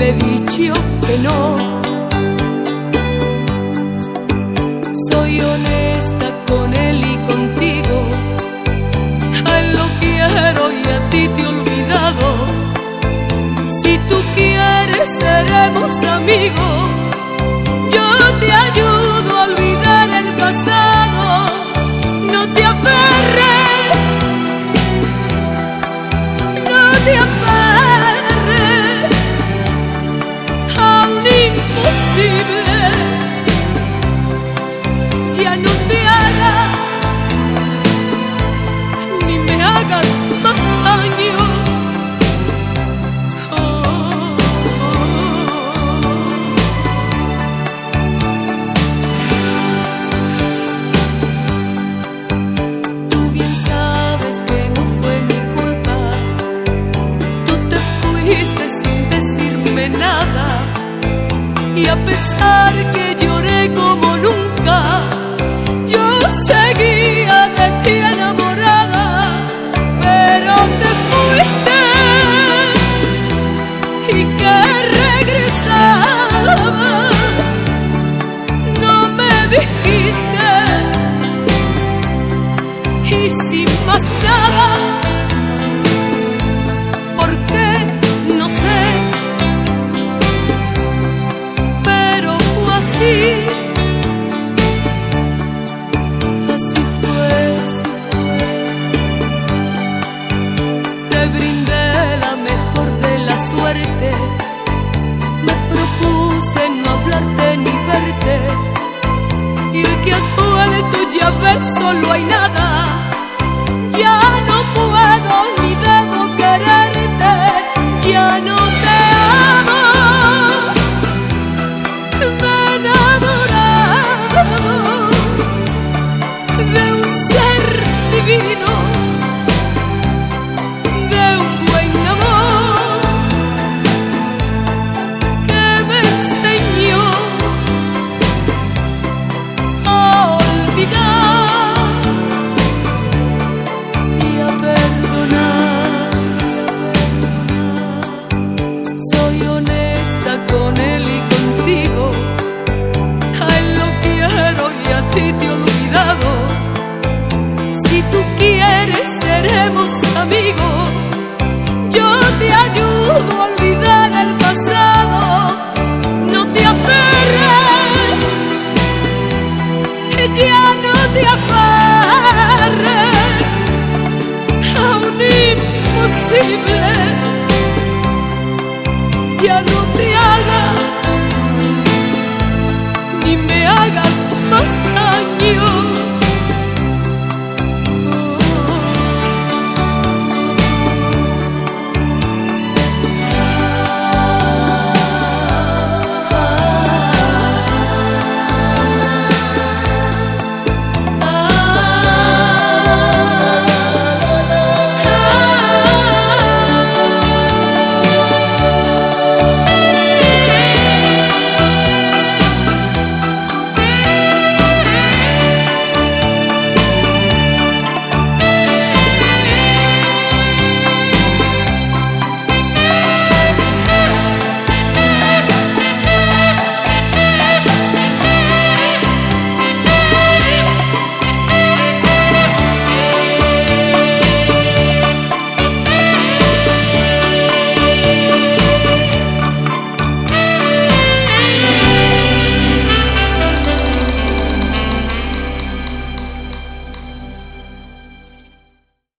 le he dicho que no. Soy honesta con él y contigo. A él lo quiero y a ti te he olvidado. Si tú quieres seremos amigos. Yo te ayudo a olvidar el pasado. No te aferres, no te aferres a un imposible. Ya no te hagas, ni me hagas más daño. Tú bien sabes que no fue mi culpa. Tú te fuiste sin decirme nada. Y a pesar que lloré como nunca, yo seguía de ti enamorada. Pero te fuiste y que regresabas. No me dijiste y sin más nada. ¿Por qué? No sé. Pero fue así. Así fue. Te brindé la mejor de las suertes. Me propuse no hablarte ni verte. Y hoy que has vuelto ya ves, solo hay nada. Ya no puedo ni debo quererte. Ya no te amo. Me he enamorado de un ser divino, de un buen amor que me enseñó a olvidar y a perdonar. Soy honesta con él y contigo. A él lo quiero y a ti te he olvidado. Si tú quieres seremos amigos. Yo te ayudo a olvidar el pasado. No te aferres, ya no te aferres a un imposible. Ya no te hagas, ni me hagas más daño.